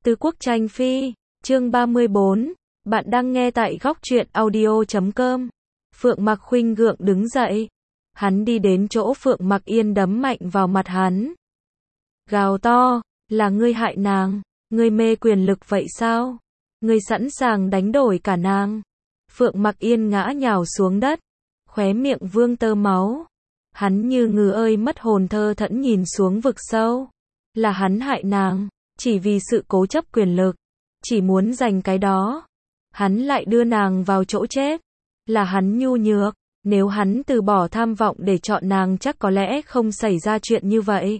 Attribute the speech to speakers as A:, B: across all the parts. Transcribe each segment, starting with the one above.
A: Tứ Quốc Tranh Phi, chương 34, bạn đang nghe tại góc truyện audio.com. Phượng Mặc Khuynh gượng đứng dậy. Hắn đi đến chỗ Phượng Mặc Yên đấm mạnh vào mặt hắn. Gào to, là ngươi hại nàng, ngươi mê quyền lực vậy sao? Ngươi sẵn sàng đánh đổi cả nàng. Phượng Mặc Yên ngã nhào xuống đất, khóe miệng vương tơ máu. Hắn như ngừ ơi mất hồn thơ thẫn nhìn xuống vực sâu. Là hắn hại nàng, chỉ vì sự cố chấp quyền lực, chỉ muốn giành cái đó. Hắn lại đưa nàng vào chỗ chết. Là hắn nhu nhược, nếu hắn từ bỏ tham vọng để chọn nàng chắc có lẽ không xảy ra chuyện như vậy.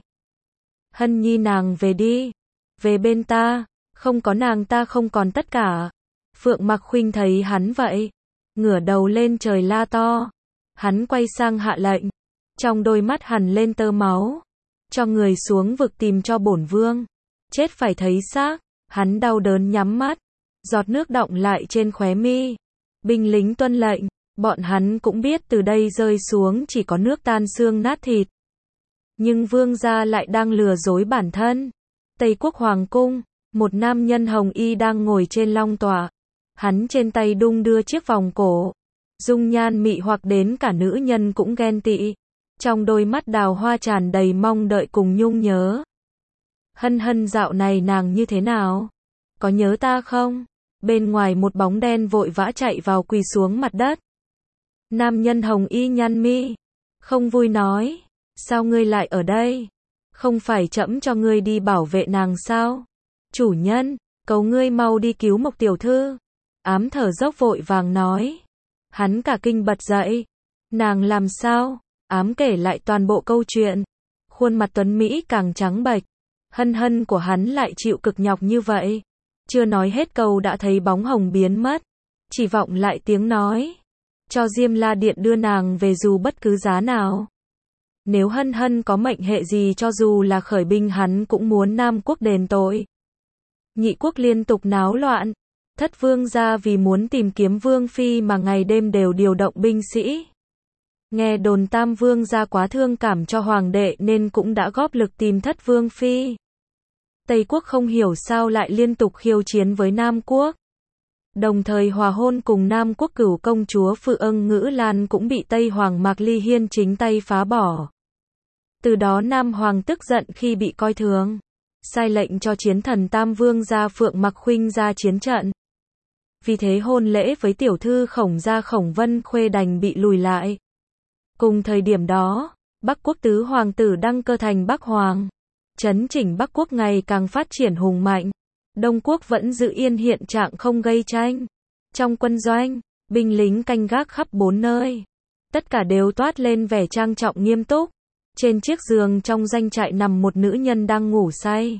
A: Hân Nhi nàng về đi, về bên ta, không có nàng ta không còn tất cả. Phượng Mặc Khuynh thấy hắn vậy, ngửa đầu lên trời la to. Hắn quay sang hạ lệnh, trong đôi mắt hằn lên tơ máu. Cho người xuống vực tìm cho bổn vương, chết phải thấy xác. Hắn đau đớn nhắm mắt, giọt nước đọng lại trên khóe mi. Binh lính tuân lệnh, bọn hắn cũng biết từ đây rơi xuống chỉ có nước tan xương nát thịt. Nhưng vương gia lại đang lừa dối bản thân. Tây Quốc Hoàng cung, một nam nhân hồng y đang ngồi trên long tọa. Hắn trên tay đung đưa chiếc vòng cổ, dung nhan mị hoặc đến cả nữ nhân cũng ghen tị. Trong đôi mắt đào hoa tràn đầy mong đợi cùng nhung nhớ. Hân Hân dạo này nàng như thế nào? Có nhớ ta không? Bên ngoài một bóng đen vội vã chạy vào quỳ xuống mặt đất. Nam nhân hồng y nhăn mi, không vui nói, sao ngươi lại ở đây? Không phải trẫm cho ngươi đi bảo vệ nàng sao? Chủ nhân, cầu ngươi mau đi cứu Mộc tiểu thư. Ám thở dốc vội vàng nói. Hắn cả kinh bật dậy. Nàng làm sao? Ám kể lại toàn bộ câu chuyện. Khuôn mặt tuấn Mỹ càng trắng bệch. Hân Hân của hắn lại chịu cực nhọc như vậy. Chưa nói hết câu đã thấy bóng hồng biến mất. Chỉ vọng lại tiếng nói. Cho Diêm La Điện đưa nàng về dù bất cứ giá nào. Nếu Hân Hân có mệnh hệ gì cho dù là khởi binh hắn cũng muốn Nam Quốc đền tội. Nhị quốc liên tục náo loạn. Thất vương gia vì muốn tìm kiếm vương phi mà ngày đêm đều điều động binh sĩ. Nghe đồn Tam vương gia quá thương cảm cho hoàng đệ nên cũng đã góp lực tìm Thất vương phi. Tây Quốc không hiểu sao lại liên tục khiêu chiến với Nam Quốc. Đồng thời hòa hôn cùng Nam Quốc cửu công chúa Phự Ưng Ngữ Lan cũng bị Tây Hoàng Mạc Ly Hiên chính tay phá bỏ. Từ đó Nam Hoàng tức giận khi bị coi thường, sai lệnh cho chiến thần Tam vương gia Phượng Mặc Khuynh ra chiến trận. Vì thế hôn lễ với tiểu thư Khổng gia Khổng Vân Khuê đành bị lùi lại. Cùng thời điểm đó, Bắc Quốc tứ hoàng tử đăng cơ thành Bắc Hoàng. Chấn chỉnh Bắc Quốc ngày càng phát triển hùng mạnh. Đông Quốc vẫn giữ yên hiện trạng không gây tranh. Trong quân doanh, binh lính canh gác khắp bốn nơi. Tất cả đều toát lên vẻ trang trọng nghiêm túc. Trên chiếc giường trong doanh trại nằm một nữ nhân đang ngủ say.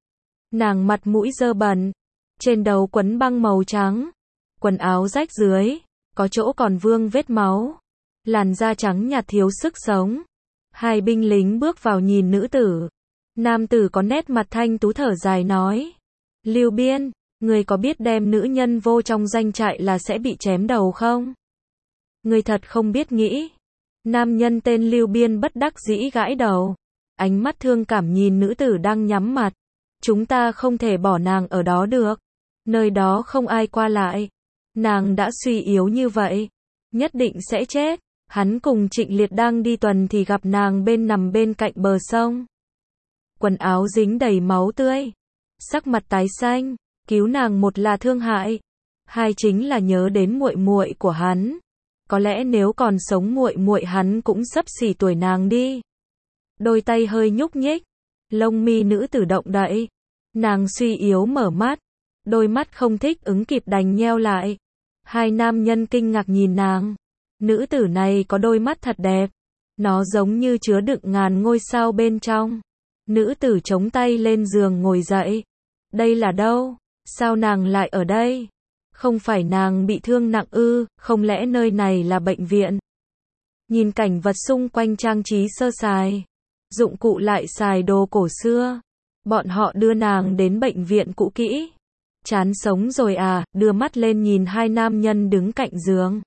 A: Nàng mặt mũi dơ bẩn, trên đầu quấn băng màu trắng, quần áo rách dưới, có chỗ còn vương vết máu. Làn da trắng nhạt thiếu sức sống. Hai binh lính bước vào nhìn nữ tử. Nam tử có nét mặt thanh tú thở dài nói. Lưu Biên, người có biết đem nữ nhân vô trong doanh trại là sẽ bị chém đầu không? Người thật không biết nghĩ. Nam nhân tên Lưu Biên bất đắc dĩ gãi đầu. Ánh mắt thương cảm nhìn nữ tử đang nhắm mặt. Chúng ta không thể bỏ nàng ở đó được. Nơi đó không ai qua lại. Nàng đã suy yếu như vậy. Nhất định sẽ chết. Hắn cùng Trịnh Liệt đang đi tuần thì gặp nàng nằm bên cạnh bờ sông. Quần áo dính đầy máu tươi. Sắc mặt tái xanh, cứu nàng một là thương hại, hai chính là nhớ đến muội muội của hắn. Có lẽ nếu còn sống muội muội hắn cũng xấp xỉ tuổi nàng đi. Đôi tay hơi nhúc nhích, lông mi nữ tử động đậy. Nàng suy yếu mở mắt, đôi mắt không thích ứng kịp đành nheo lại. Hai nam nhân kinh ngạc nhìn nàng. Nữ tử này có đôi mắt thật đẹp, nó giống như chứa đựng ngàn ngôi sao bên trong. Nữ tử chống tay lên giường ngồi dậy. Đây là đâu? Sao nàng lại ở đây? Không phải nàng bị thương nặng ư? Không lẽ nơi này là bệnh viện? Nhìn cảnh vật xung quanh trang trí sơ sài, dụng cụ lại xài đồ cổ xưa. Bọn họ đưa nàng đến bệnh viện cũ kỹ. Chán sống rồi à? Đưa mắt lên nhìn hai nam nhân đứng cạnh giường.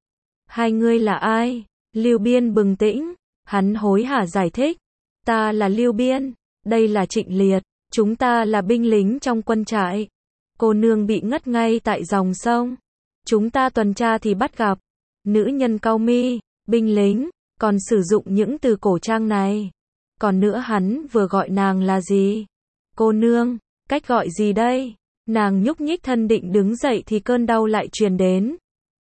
A: Hai ngươi là ai? Lưu Biên bừng tỉnh. Hắn hối hả giải thích. Ta là Lưu Biên, đây là Trịnh Liệt. Chúng ta là binh lính trong quân trại. Cô nương bị ngất ngay tại dòng sông. Chúng ta tuần tra thì bắt gặp. Nữ nhân cau mi, binh lính, còn sử dụng những từ cổ trang này. Còn nữa hắn vừa gọi nàng là gì? Cô nương, cách gọi gì đây? Nàng nhúc nhích thân định đứng dậy thì cơn đau lại truyền đến.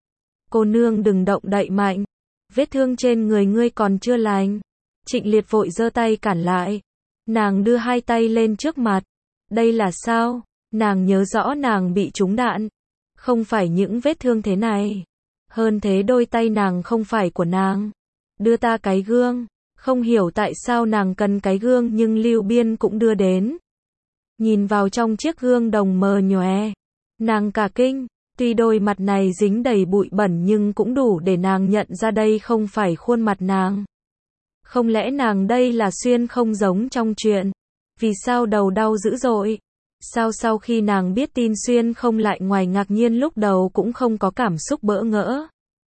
A: Cô nương đừng động đậy mạnh. Vết thương trên người ngươi còn chưa lành. Trịnh Liệt vội giơ tay cản lại. Nàng đưa hai tay lên trước mặt. Đây là sao? Nàng nhớ rõ nàng bị trúng đạn. Không phải những vết thương thế này. Hơn thế đôi tay nàng không phải của nàng. Đưa ta cái gương. Không hiểu tại sao nàng cần cái gương nhưng Lưu Biên cũng đưa đến. Nhìn vào trong chiếc gương đồng mờ nhòe. Nàng cả kinh. Tuy đôi mặt này dính đầy bụi bẩn nhưng cũng đủ để nàng nhận ra đây không phải khuôn mặt nàng. Không lẽ nàng đây là Xuyên không giống trong truyện? Vì sao đầu đau dữ dội? Sao sau khi nàng biết tin Xuyên không lại ngoài ngạc nhiên lúc đầu cũng không có cảm xúc bỡ ngỡ?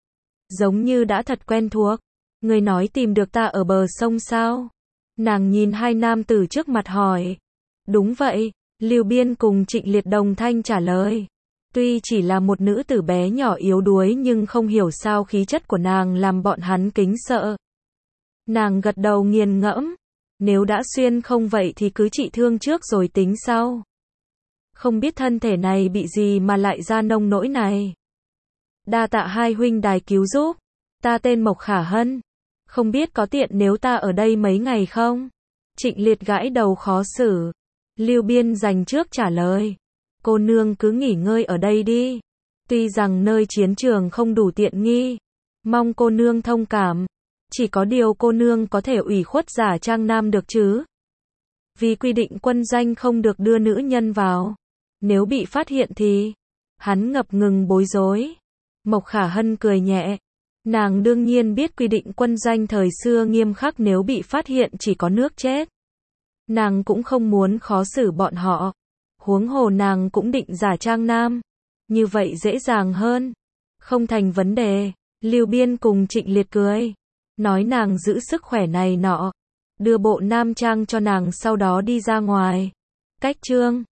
A: Giống như đã thật quen thuộc. Người nói tìm được ta ở bờ sông sao? Nàng nhìn hai nam tử trước mặt hỏi. Đúng vậy, Lưu Biên cùng Trịnh Liệt đồng thanh trả lời. Tuy chỉ là một nữ tử bé nhỏ yếu đuối nhưng không hiểu sao khí chất của nàng làm bọn hắn kính sợ. Nàng gật đầu nghiền ngẫm. Nếu đã Xuyên không vậy thì cứ trị thương trước rồi tính sau. Không biết thân thể này bị gì mà lại ra nông nỗi này. Đa tạ hai huynh đài cứu giúp. Ta tên Mộc Khả Hân. Không biết có tiện nếu ta ở đây mấy ngày không? Trịnh Liệt gãi đầu khó xử. Lưu Biên dành trước trả lời. Cô nương cứ nghỉ ngơi ở đây đi. Tuy rằng nơi chiến trường không đủ tiện nghi. Mong cô nương thông cảm. Chỉ có điều cô nương có thể ủy khuất giả trang nam được chứ? Vì quy định quân doanh không được đưa nữ nhân vào. Nếu bị phát hiện thì... Hắn ngập ngừng bối rối. Mộc Khả Hân cười nhẹ. Nàng đương nhiên biết quy định quân doanh thời xưa nghiêm khắc nếu bị phát hiện chỉ có nước chết. Nàng cũng không muốn khó xử bọn họ. Huống hồ nàng cũng định giả trang nam. Như vậy dễ dàng hơn. Không thành vấn đề. Lưu Biên cùng Trịnh Liệt cười. Nói nàng giữ sức khỏe này nọ. Đưa bộ nam trang cho nàng sau đó đi ra ngoài. Cách chương